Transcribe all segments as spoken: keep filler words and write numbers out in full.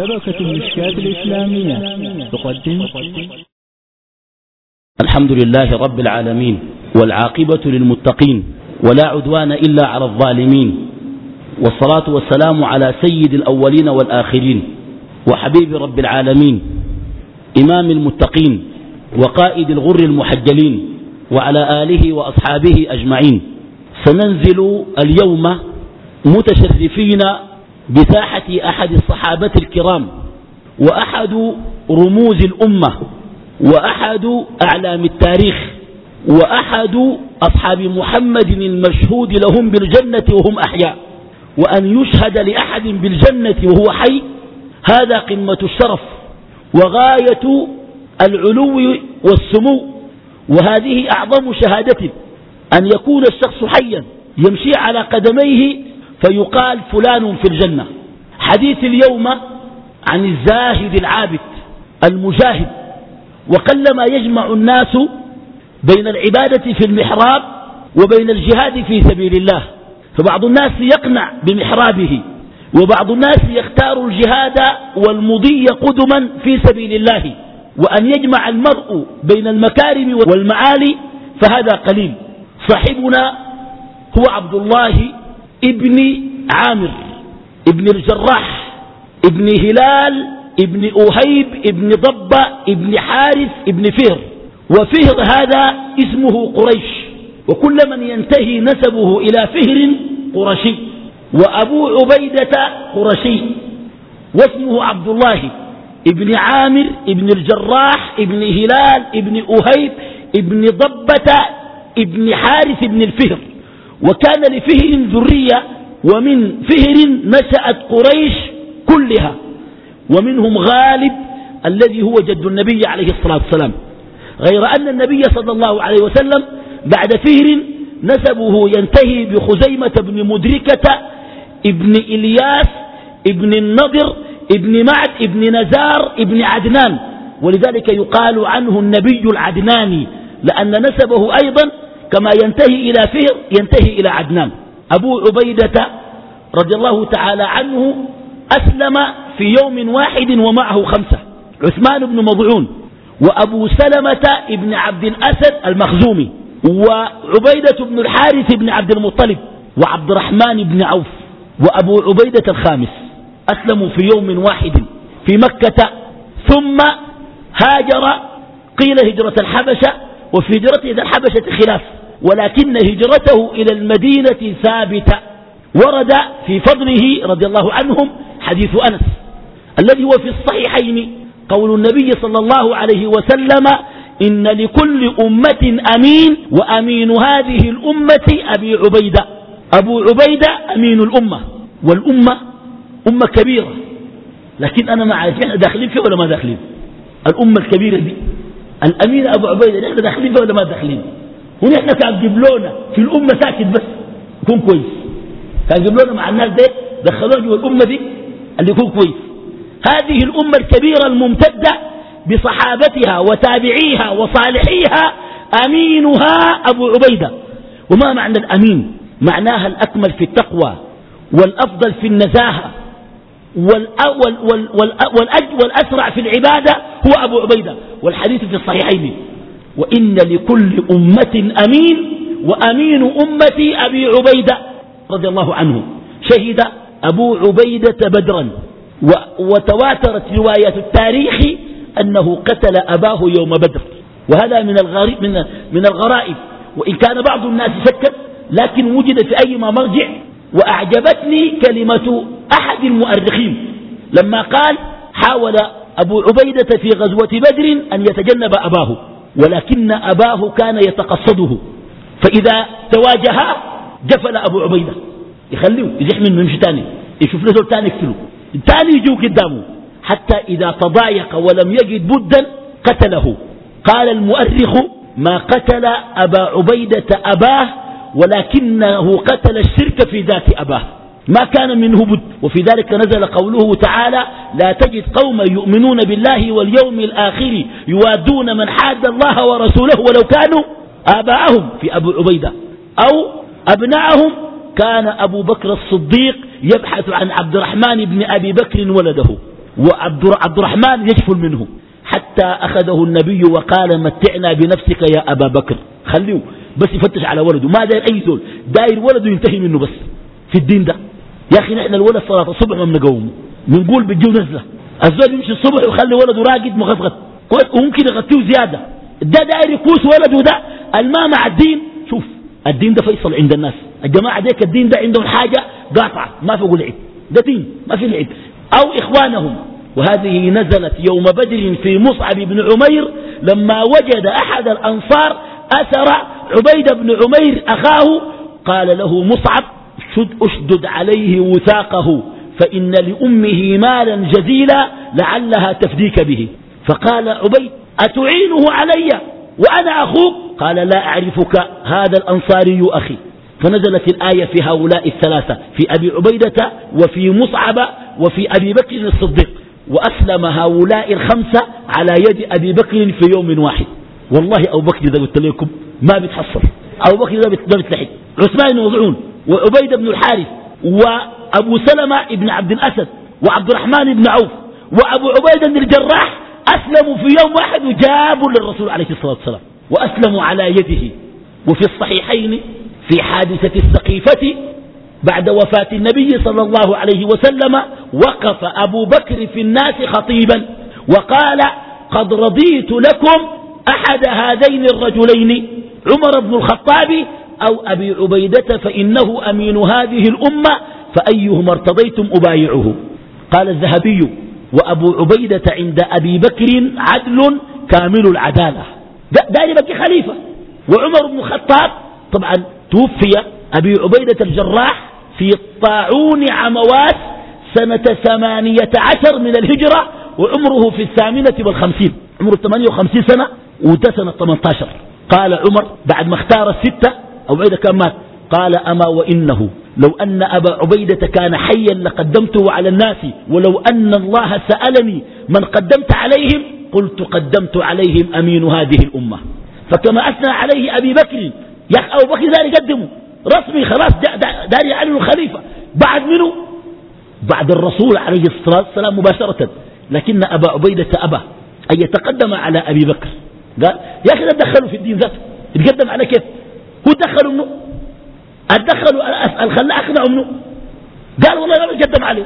شبكة المشكاة الإسلامية تقدم. الحمد لله رب العالمين، والعاقبة للمتقين، ولا عدوان إلا على الظالمين، والصلاة والسلام على سيد الأولين والآخرين، وحبيب رب العالمين، إمام المتقين، وقائد الغر المحجلين، وعلى آله وأصحابه أجمعين. سننزل اليوم متشرفين بساحة أحد الصحابة الكرام، وأحد رموز الأمة، وأحد أعلام التاريخ، وأحد أصحاب محمد المشهود لهم بالجنة وهم أحياء. وأن يشهد لأحد بالجنة وهو حي هذا قمة الشرف وغاية العلو والسمو، وهذه أعظم شهادة، أن يكون الشخص حيا يمشي على قدميه فيقال فلان في الجنة. حديث اليوم عن الزاهد العابد المجاهد، وقلما يجمع الناس بين العبادة في المحراب وبين الجهاد في سبيل الله، فبعض الناس يقنع بمحرابه، وبعض الناس يختار الجهاد والمضي قدما في سبيل الله. وأن يجمع المرء بين المكارم والمعالي فهذا قليل. صاحبنا هو عبد الله ابن عامر ابن الجراح ابن هلال ابن أهيب ابن ضبة ابن حارث ابن فهر. وفهر هذا اسمه قريش، وكل من ينتهي نسبه إلى فهر قرشي. وأبو عبيدة قرشي، واسمه عبد الله ابن عامر ابن الجراح ابن هلال ابن أهيب ابن ضبة ابن حارث ابن الفهر. وكان لفهر ذرية، ومن فهر نشأت قريش كلها، ومنهم غالب الذي هو جد النبي عليه الصلاة والسلام. غير أن النبي صلى الله عليه وسلم بعد فهر نسبه ينتهي بخزيمة بن مدركة ابن إلياس ابن النضر ابن معد ابن نزار ابن عدنان، ولذلك يقال عنه النبي العدناني، لأن نسبه أيضا كما ينتهي إلى فهر ينتهي إلى عدنان. أبو عبيدة رضي الله تعالى عنه أسلم في يوم واحد ومعه خمسة: عثمان بن مضعون، وأبو سلمة ابن عبد الأسد المخزومي، وعبيدة بن الحارث بن عبد المطلب، وعبد الرحمن بن عوف، وأبو عبيدة الخامس. أسلموا في يوم واحد في مكة، ثم هاجر، قيل هجرة الحبشة، وفي هجرته إلى الحبشة خلاف، ولكن هجرته إلى المدينة ثابتة. ورد في فضله رضي الله عنهم حديث أنس الذي هو في الصحيحين، قول النبي صلى الله عليه وسلم: إن لكل أمة أمين، وأمين هذه الأمة أبي عبيدة. أبو عبيدة أمين الأمة، والأمة أمة كبيرة، لكن أنا ما عارف احنا داخلين فيه ولا ما داخلين. الأمة الكبيرة دي الأمين أبو عبيدة، احنا داخلين فيه ولا ما داخلين؟ ونحن كان جبلونا في الأمة ساكت بس يكون كويس، كان جبلونا مع الناس دي دخلونا جوا الأمة دي اللي يكون كويس. هذه الأمة الكبيرة الممتدة بصحابتها وتابعيها وصالحيها أمينها أبو عبيدة. وما معنى الأمين؟ معناها الأكمل في التقوى، والأفضل في النزاهة، والأسرع في العبادة هو أبو عبيدة. والحديث في الصحيحين: وإن لكل أمة أمين، وأمين أمتي أبي عبيدة رضي الله عنه. شهد أبو عبيدة بدرا، وتواترت رواية التاريخ أنه قتل أباه يوم بدر، وهذا من الغريب من من الغرائب، وإن كان بعض الناس شكت، لكن وجد في أي مرجع. وأعجبتني كلمة أحد المؤرخين لما قال: حاول أبو عبيدة في غزوة بدر أن يتجنب أباه، ولكن أباه كان يتقصده، فإذا تواجها جفل أبو عبيدة، يخليه يزح منه يمشي تاني، يشوف له زول تاني يقتله، التاني يجوا قدامه، حتى إذا تضايق ولم يجد بدا قتله. قال المؤرخ: ما قتل أبا عبيدة أباه، ولكنه قتل الشرك في ذات أباه، ما كان منه بد. وفي ذلك نزل قوله تعالى: لا تجد قوما يؤمنون بالله واليوم الآخر يوادون من حاد الله ورسوله ولو كانوا آباءهم، في أبو عبيدة، أو أبناءهم. كان أبو بكر الصديق يبحث عن عبد الرحمن بن أبي بكر ولده، وعبد الرحمن يجفل منه، حتى أخذه النبي وقال متعنا بنفسك يا أبا بكر، خليه بس يفتش على ولده، ما داير أي زول، داير ولده ينتهي منه بس في الدين ده. يا أخي نحن الولد صلاة الصبح ما بنقومه، بنقول بتجيو نزلة، الزول يمشي الصبح ويخلي ولده راقد مغفغط وممكن يغطيه زيادة، ده داير يكوس ولده ده الماء مع الدين. شوف الدين ده فيصل عند الناس، الجماعة ديك الدين ده عندهم حاجة قاطعة ما في لعب، ده دين ما في لعب. أو إخوانهم، وهذه نزلت يوم بدر في مصعب بن عمير لما وجد أحد الأنصار أثر عبيد بن عمير أخاه، قال له مصعب أشدد عليه وثاقه فإن لأمه مالا جزيلا لعلها تفديك به. فقال عبيد أتعينه علي وأنا أخوك؟ قال لا أعرفك هذا الأنصاري أخي. فنزلت الآية في هؤلاء الثلاثة، في أبي عبيدة وفي مصعب وفي أبي بكر الصديق، وأسلم هؤلاء الخمسة على يد أبي بكر في يوم واحد. والله أبو بكر إذا قلت لكم ما بيتحصل، أبو بكر إذا بيتلحق، عثمان بن مظعون وعبيد بن الحارث وأبو سلمة بن عبد الأسد وعبد الرحمن بن عوف وأبو عبيدة بن الجراح أسلموا في يوم واحد وجابوا للرسول عليه الصلاة والسلام وأسلموا على يده. وفي الصحيحين في حادثة السقيفة بعد وفاة النبي صلى الله عليه وسلم وقف أبو بكر في الناس خطيبا وقال قد رضيت لكم أحد هذين الرجلين عمر بن الخطاب أو أبي عبيدة فإنه أمين هذه الأمة فأيهما ارتضيتم أبايعه. قال الذهبي وأبو عبيدة عند أبي بكر عدل كامل العدالة، داري بكي خليفة. وعمر بن الخطاب طبعا توفي أبي عبيدة الجراح في طاعون عمواس سنة ثمانية عشر من الهجرة وعمره في الثامنة والخمسين، عمره ثمانية وخمسين سنة وده سنة ثمانية عشر. قال عمر بعد ما اختار الستة أو عبيدة كان مات، قال أما وإنه لو أن أبا عبيدة كان حيا لقدمته على الناس، ولو أن الله سألني من قدمت عليهم قلت قدمت عليهم أمين هذه الأمة. فكما أثنى عليه أبي بكر يا أخي أبو بكر داري يقدمه رسمي خلاص، داري يعلن الخليفة بعد منه بعد الرسول عليه الصلاة والسلام مباشرة. لكن أبا عبيدة أبى أن يتقدم على أبي بكر، قال يا أخي دخلوا في الدين ذاته يتقدم على كيف؟ هو دخلوا منه الدخلوا الخلاء أقنعوا منه، قال والله ما بتقدم عليه.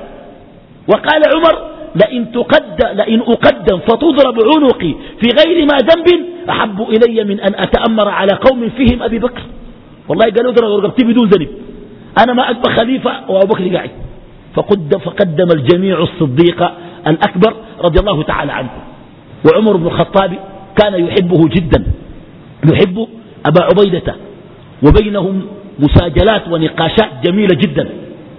وقال عمر لئن تقدم لئن أقدم فتضرب عنقي في غير ما ذنب أحب إلي من أن أتأمر على قوم فيهم أبي بكر. والله قالوا اضرب رقبتي بدون ذنب، أنا ما أكبر خليفة وأبو بكر قاعد. فقدم, فقدم الجميع الصديق الأكبر رضي الله تعالى عنه. وعمر بن الخطاب كان يحبه جدا، يحب أبا عبيدة، وبينهم مساجلات ونقاشات جميلة جدا.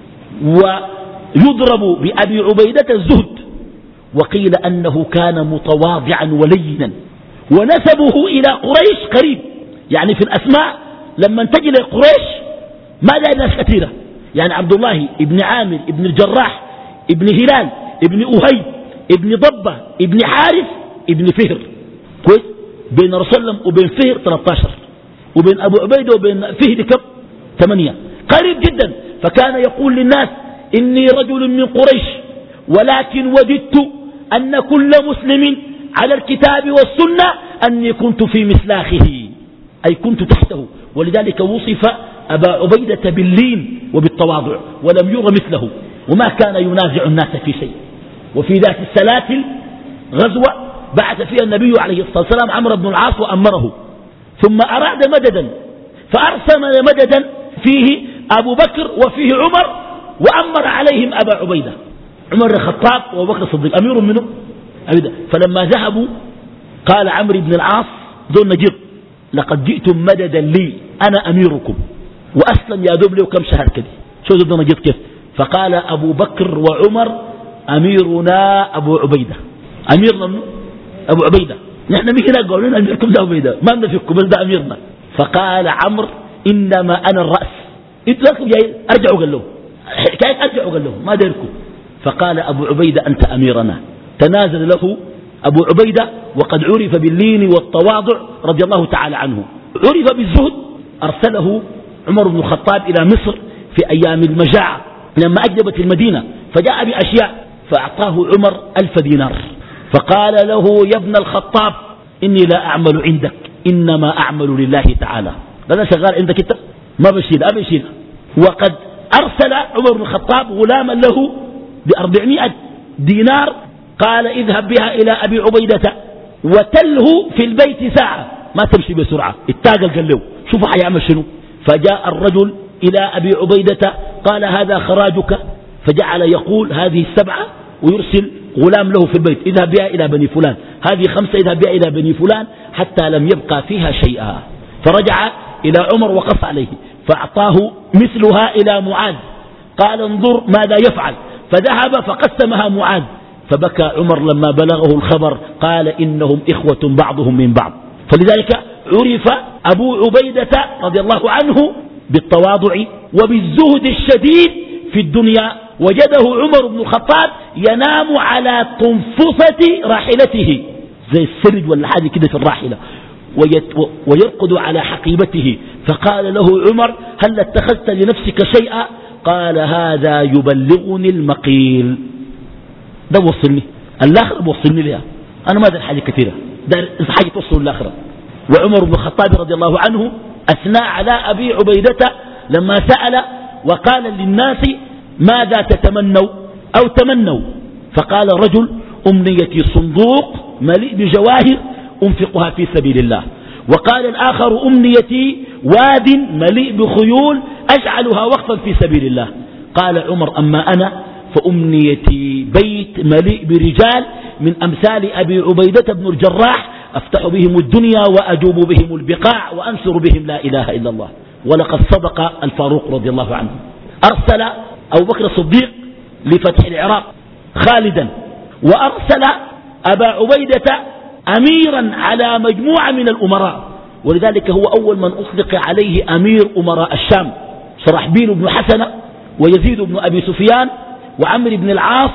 ويضرب بأبي عبيدة الزهد، وقيل أنه كان متواضعا ولينا، ونسبه إلى قريش قريب، يعني في الأسماء لما انتقل إلى قريش ما لا ناس كثيرة، يعني عبد الله ابن عامر ابن الجراح ابن هلال ابن أهيب ابن ضبة ابن حارث ابن فهر، كويس، بين رسول الله وبين فهر ثلاثة عشر، وبين أبو عبيدة وبين فهر كم ثمانية، قريب جدا. فكان يقول للناس إني رجل من قريش ولكن وددت أن كل مسلم على الكتاب والسنة أني كنت في مسلاخه، أي كنت تحته. ولذلك وصف أبا عبيدة باللين وبالتواضع ولم ير مثله، وما كان ينازع الناس في شيء. وفي ذات السلاسل غزوة بعث فيها النبي عليه الصلاة والسلام عمرو بن العاص وأمره، ثم أراد مددا فأرسل مددا فيه أبو بكر وفيه عمر وأمر عليهم أبا عبيدة، عمر الخطاب وأبو بكر الصديق أمير منهم. فلما ذهبوا قال عمرو بن العاص ذو نجر لقد جئتم مددا لي أنا أميركم، وأسلم يا دوب له كم شهر كده، شو ذو نجر كيف؟ فقال أبو بكر وعمر أميرنا أبو عبيدة، أميرنا منه أبو عبيدة، نحن مين هنا قالوا لنا أميركم ده عبيدة، ما نفككم بس ده أميرنا. فقال عمرو إنما أنا الرأس، انتوا لكم جاي أرجعوا قال له حكاية أرجعوا قال له ما ديركم. فقال أبو عبيدة أنت أميرنا. تنازل له أبو عبيدة وقد عرف باللين والتواضع رضي الله تعالى عنه. عرف بالزهد، أرسله عمر بن الخطاب إلى مصر في أيام المجاعة لما أجدبت المدينة، فجاء بأشياء فأعطاه عمر ألف دينار، فقال له يا ابن الخطاب إني لا أعمل عندك، إنما أعمل لله تعالى. هذا شغال عندك أنت ما بشيل أبي يشيل. وقد أرسل عمر بن الخطاب غلاما له بأربعمائة دينار، قال اذهب بها إلى أبي عبيدة وتله في البيت ساعة، ما تمشي بسرعة، اتاقل قال له شوفوا حيعمل شنو. فجاء الرجل إلى أبي عبيدة قال هذا خراجك، فجعل يقول هذه السبعة ويرسل غلام له في البيت اذهب بها إلى بني فلان، هذه خمسة اذهب بها إلى بني فلان، حتى لم يبقى فيها شيئا. فرجع إلى عمر وقص عليه فأعطاه مثلها إلى معاذ، قال انظر ماذا يفعل، فذهب فقسمها معاذ. فبكى عمر لما بلغه الخبر، قال إنهم إخوة بعضهم من بعض. فلذلك عرف أبو عبيدة رضي الله عنه بالتواضع وبالزهد الشديد في الدنيا. وجده عمر بن الخطاب ينام على تنفصة راحلته زي السرج ولا حاجة كده في الراحلة، ويرقد على حقيبته. فقال له عمر هل اتخذت لنفسك شيئا؟ قال هذا يبلغني المقيل، ده وصلني الآخرة، بوصلني لها، أنا ما دار حاجة كثيرة، دار حاجة توصل الآخرة. وعمر بن الخطاب رضي الله عنه أثنى على أبي عبيدة لما سأل وقال للناس ماذا تتمنوا أو تمنوا، فقال رجل أمنيتي صندوق مليء بجواهر أنفقها في سبيل الله، وقال الآخر أمنيتي واد مليء بخيول أجعلها وقفا في سبيل الله. قال عمر أما أنا فأمنيتي بيت مليء برجال من أمثال أبي عبيدة بن الجراح أفتح بهم الدنيا وأجوب بهم البقاع وأنشر بهم لا إله إلا الله. ولقد صدق الفاروق رضي الله عنه. أرسل أبو بكر الصديق لفتح العراق خالدا، وأرسل أبا عبيدة أميرا على مجموعة من الأمراء، ولذلك هو أول من أطلق عليه أمير أمراء الشام، شرحبيل بن حسنة ويزيد بن أبي سفيان وعمر بن العاص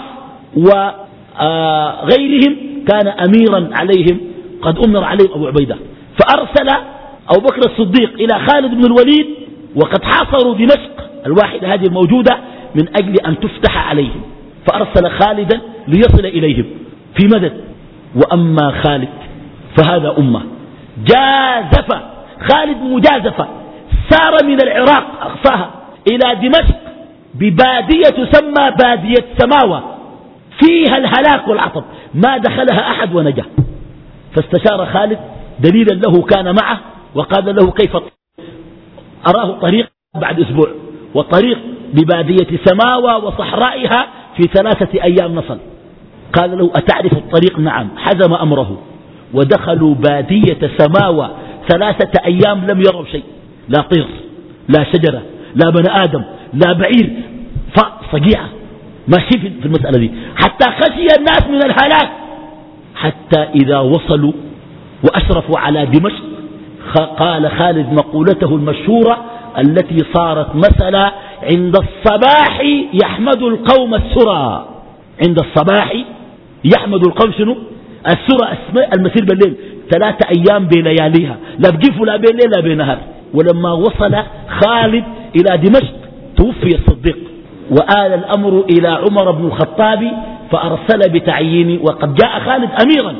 وغيرهم كان أميرا عليهم، قد أمر عليهم أبو عبيدة. فأرسل أبو بكر الصديق إلى خالد بن الوليد وقد حاصروا دمشق الواحدة هذه الموجودة من أجل أن تفتح عليهم، فأرسل خالدا ليصل إليهم في مدد. وأما خالد فهذا أمة جازف، خالد مجازفة، سار من العراق أقصاها إلى دمشق ببادية تسمى بادية سماوة فيها الهلاك والعطب، ما دخلها أحد ونجا. فاستشار خالد دليلا له كان معه وقال له كيف أراه طريق بعد أسبوع، وطريق ببادية سماوة وصحرائها في ثلاثة أيام نصل. قال له أتعرف الطريق؟ نعم. حزم أمره ودخلوا بادية سماوة ثلاثة أيام لم يروا شيء، لا طير لا شجرة لا بني آدم لا بعير، فصقيعة ماشي في المسألة دي، حتى خشي الناس من الهلاك. حتى إذا وصلوا وأشرفوا على دمشق قال خالد مقولته المشهورة التي صارت مثلا عند الصباح يحمد القوم السرى، عند الصباح يحمد القوم شنو؟ السرى، المسير بالليل ثلاثة أيام بلياليها، لا بجيف لا بين ليل لا بنهار. ولما وصل خالد إلى دمشق توفي الصديق، وآل الأمر إلى عمر بن الخطاب فأرسل بتعيين، وقد جاء خالد أميرا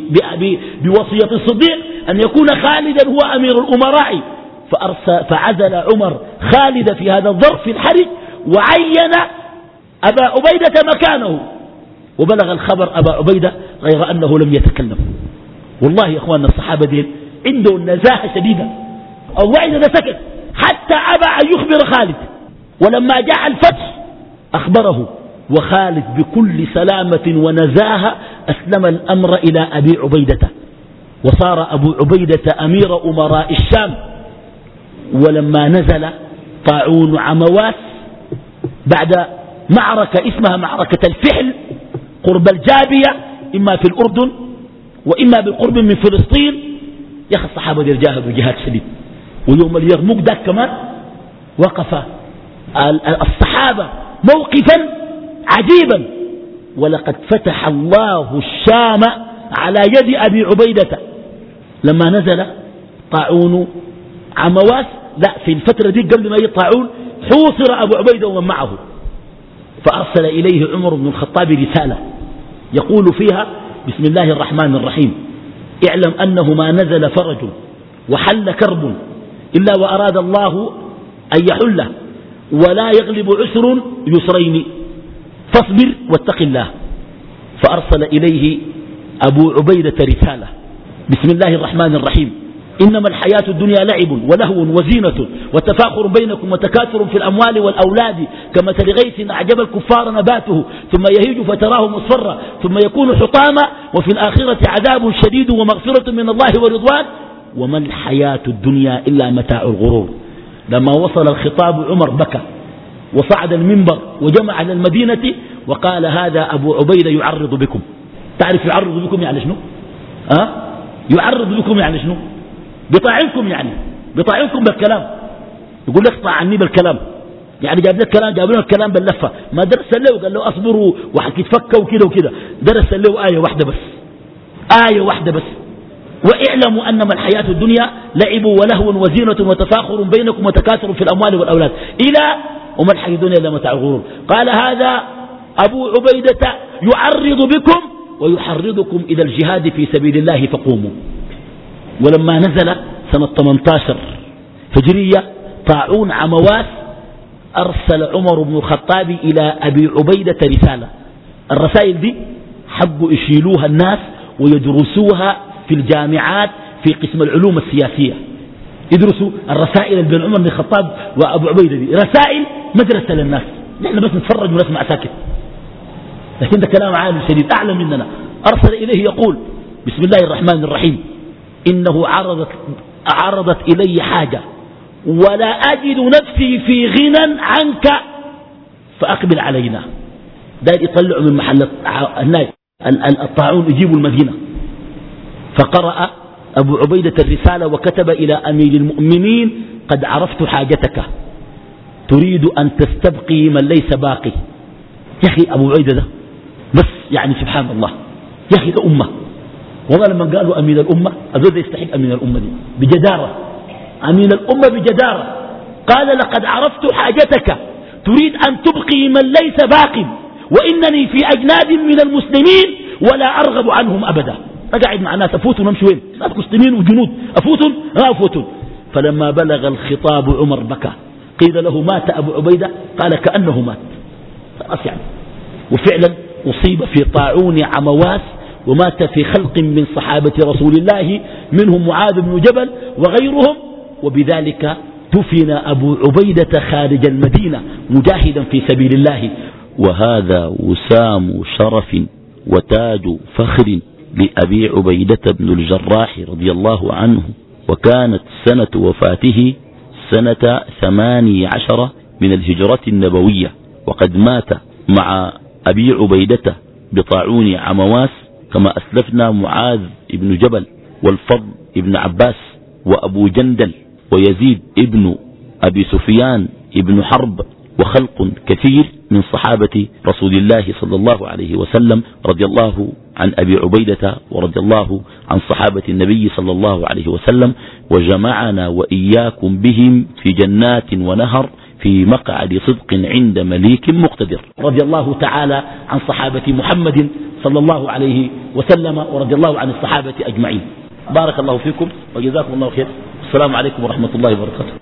بوصية الصديق أن يكون خالدا هو أمير الأمراء، فعزل عمر خالد في هذا الظرف الحرج وعين أبا عبيدة مكانه. وبلغ الخبر أبا عبيدة غير أنه لم يتكلم. والله يا أخواننا الصحابة دين عندهم نزاهة شديدة، أو إذا سكت حتى أبى أن يخبر خالد. ولما جاء الفتح أخبره، وخالد بكل سلامة ونزاهة أسلم الأمر إلى أبي عبيدة، وصار أبو عبيدة أمير أمراء الشام. ولما نزل طاعون عمواس بعد معركة اسمها معركة الفحل قرب الجابية، إما في الأردن وإما بالقرب من فلسطين، يا أخي الصحابة جاهدوا جهاد شديد. ويوم اليرموك ذاك كمان وقف الصحابة موقفا عجيبا، ولقد فتح الله الشام على يد أبي عبيدة. لما نزل طاعون عمواس، لا في الفترة دي قبل ما يطاعون حوصر أبو عبيدة ومن معه، فأرسل إليه عمر بن الخطاب رسالة يقول فيها: بسم الله الرحمن الرحيم، اعلم أنه ما نزل فرج وحل كرب إلا وأراد الله أن يحله، ولا يغلب عسر يسرين، فاصبر واتق الله. فأرسل إليه أبو عبيدة رسالة: بسم الله الرحمن الرحيم، إنما الحياة الدنيا لعب ولهو وزينة وتفاخر بينكم وتكاثر في الأموال والأولاد كمثل غيث أعجب الكفار نباته ثم يهيج فتراه مصفرا ثم يكون حطاما وفي الآخرة عذاب شديد ومغفرة من الله ورضوان وما الحياة الدنيا إلا متاع الغرور. لما وصل الخطاب عمر بكى وصعد المنبر وجمع على المدينة وقال: هذا أبو عبيدة يعرض بكم. تعرف يعرض بكم يعني شنو؟ أه؟ يعرض بكم يعني شنو؟ بطاعنكم، يعني بطاعنكم بالكلام. يقول لك طاع عني بالكلام، يعني جاب لك كلام، جاب لنا الكلام باللفة. ما درس له قال له أصبروا وحتتفكوا وكذا وكذا، درس له آية واحدة بس، آية واحدة بس: واعلموا أنما الحياة الدنيا لعب ولهو وزينة وتفاخر بينكم وتكاثر في الأموال والأولاد إلى وما الحياة الدنيا إلا متاع الغرور. قال: هذا أبو عبيدة يعرض بكم ويحرضكم إلى الجهاد في سبيل الله فقوموا. ولما نزل سنة ثمانية عشر هجرية طاعون عمواس أرسل عمر بن الخطاب إلى أبي عبيدة رسالة. الرسائل دي حبوا يشيلوها الناس ويدرسوها في الجامعات في قسم العلوم السياسية، يدرسوا الرسائل اللي بين عمر بن الخطاب وأبو عبيدة دي رسائل مدرسة للناس. نحن بس نتفرج ونسمع ساكت، لكن ده كلام عالم شديد أعلم مننا. أرسل إليه يقول: بسم الله الرحمن الرحيم، إنه عرضت, عرضت إلي حاجة ولا أجد نفسي في غنى عنك فأقبل علينا. داير يطلعوا من محل الطاعون يجيبوا المدينة. فقرأ أبو عبيدة الرسالة وكتب إلى أمير المؤمنين: قد عرفت حاجتك تريد أن تستبقي من ليس باقي. يا أخي أبو عبيدة ده بس يعني سبحان الله، يا أخي ده أمة. والله لما قالوا أمين الأمة أزود يستحق أمين الأمة دي بجدارة، أمين الأمة بجدارة. قال: لقد عرفت حاجتك تريد أن تبقي من ليس باق وإنني في أجناد من المسلمين ولا أرغب عنهم أبدا. أقعد مع ناس أفوت ونمشي وين؟ ناس مسلمين وجنود أفوت لا أفوت. فلما بلغ الخطاب عمر بكى. قيل له: مات أبو عبيدة؟ قال: كأنه مات. خلاص يعني. وفعلا أصيب في طاعون عمواس ومات في خلق من صحابة رسول الله منهم معاذ بن جبل وغيرهم، وبذلك دفن أبو عبيدة خارج المدينة مجاهدا في سبيل الله. وهذا وسام شرف وتاج فخر لأبي عبيدة بن الجراح رضي الله عنه. وكانت سنة وفاته سنة ثماني عشر من الهجرة النبوية، وقد مات مع أبي عبيدة بطاعون عمواس كما أسلفنا معاذ بن جبل والفضل بن عباس وأبو جندل ويزيد ابن أبي سفيان ابن حرب وخلق كثير من صحابة رسول الله صلى الله عليه وسلم، رضي الله عن أبي عبيدة ورضي الله عن صحابة النبي صلى الله عليه وسلم، وجمعنا وإياكم بهم في جنات ونهر في مقعد صدق عند مليك مقتدر. رضي الله تعالى عن صحابة محمد صلى الله عليه وسلم ورضي الله عن الصحابة أجمعين. بارك الله فيكم وجزاكم الله خير. السلام عليكم ورحمة الله وبركاته.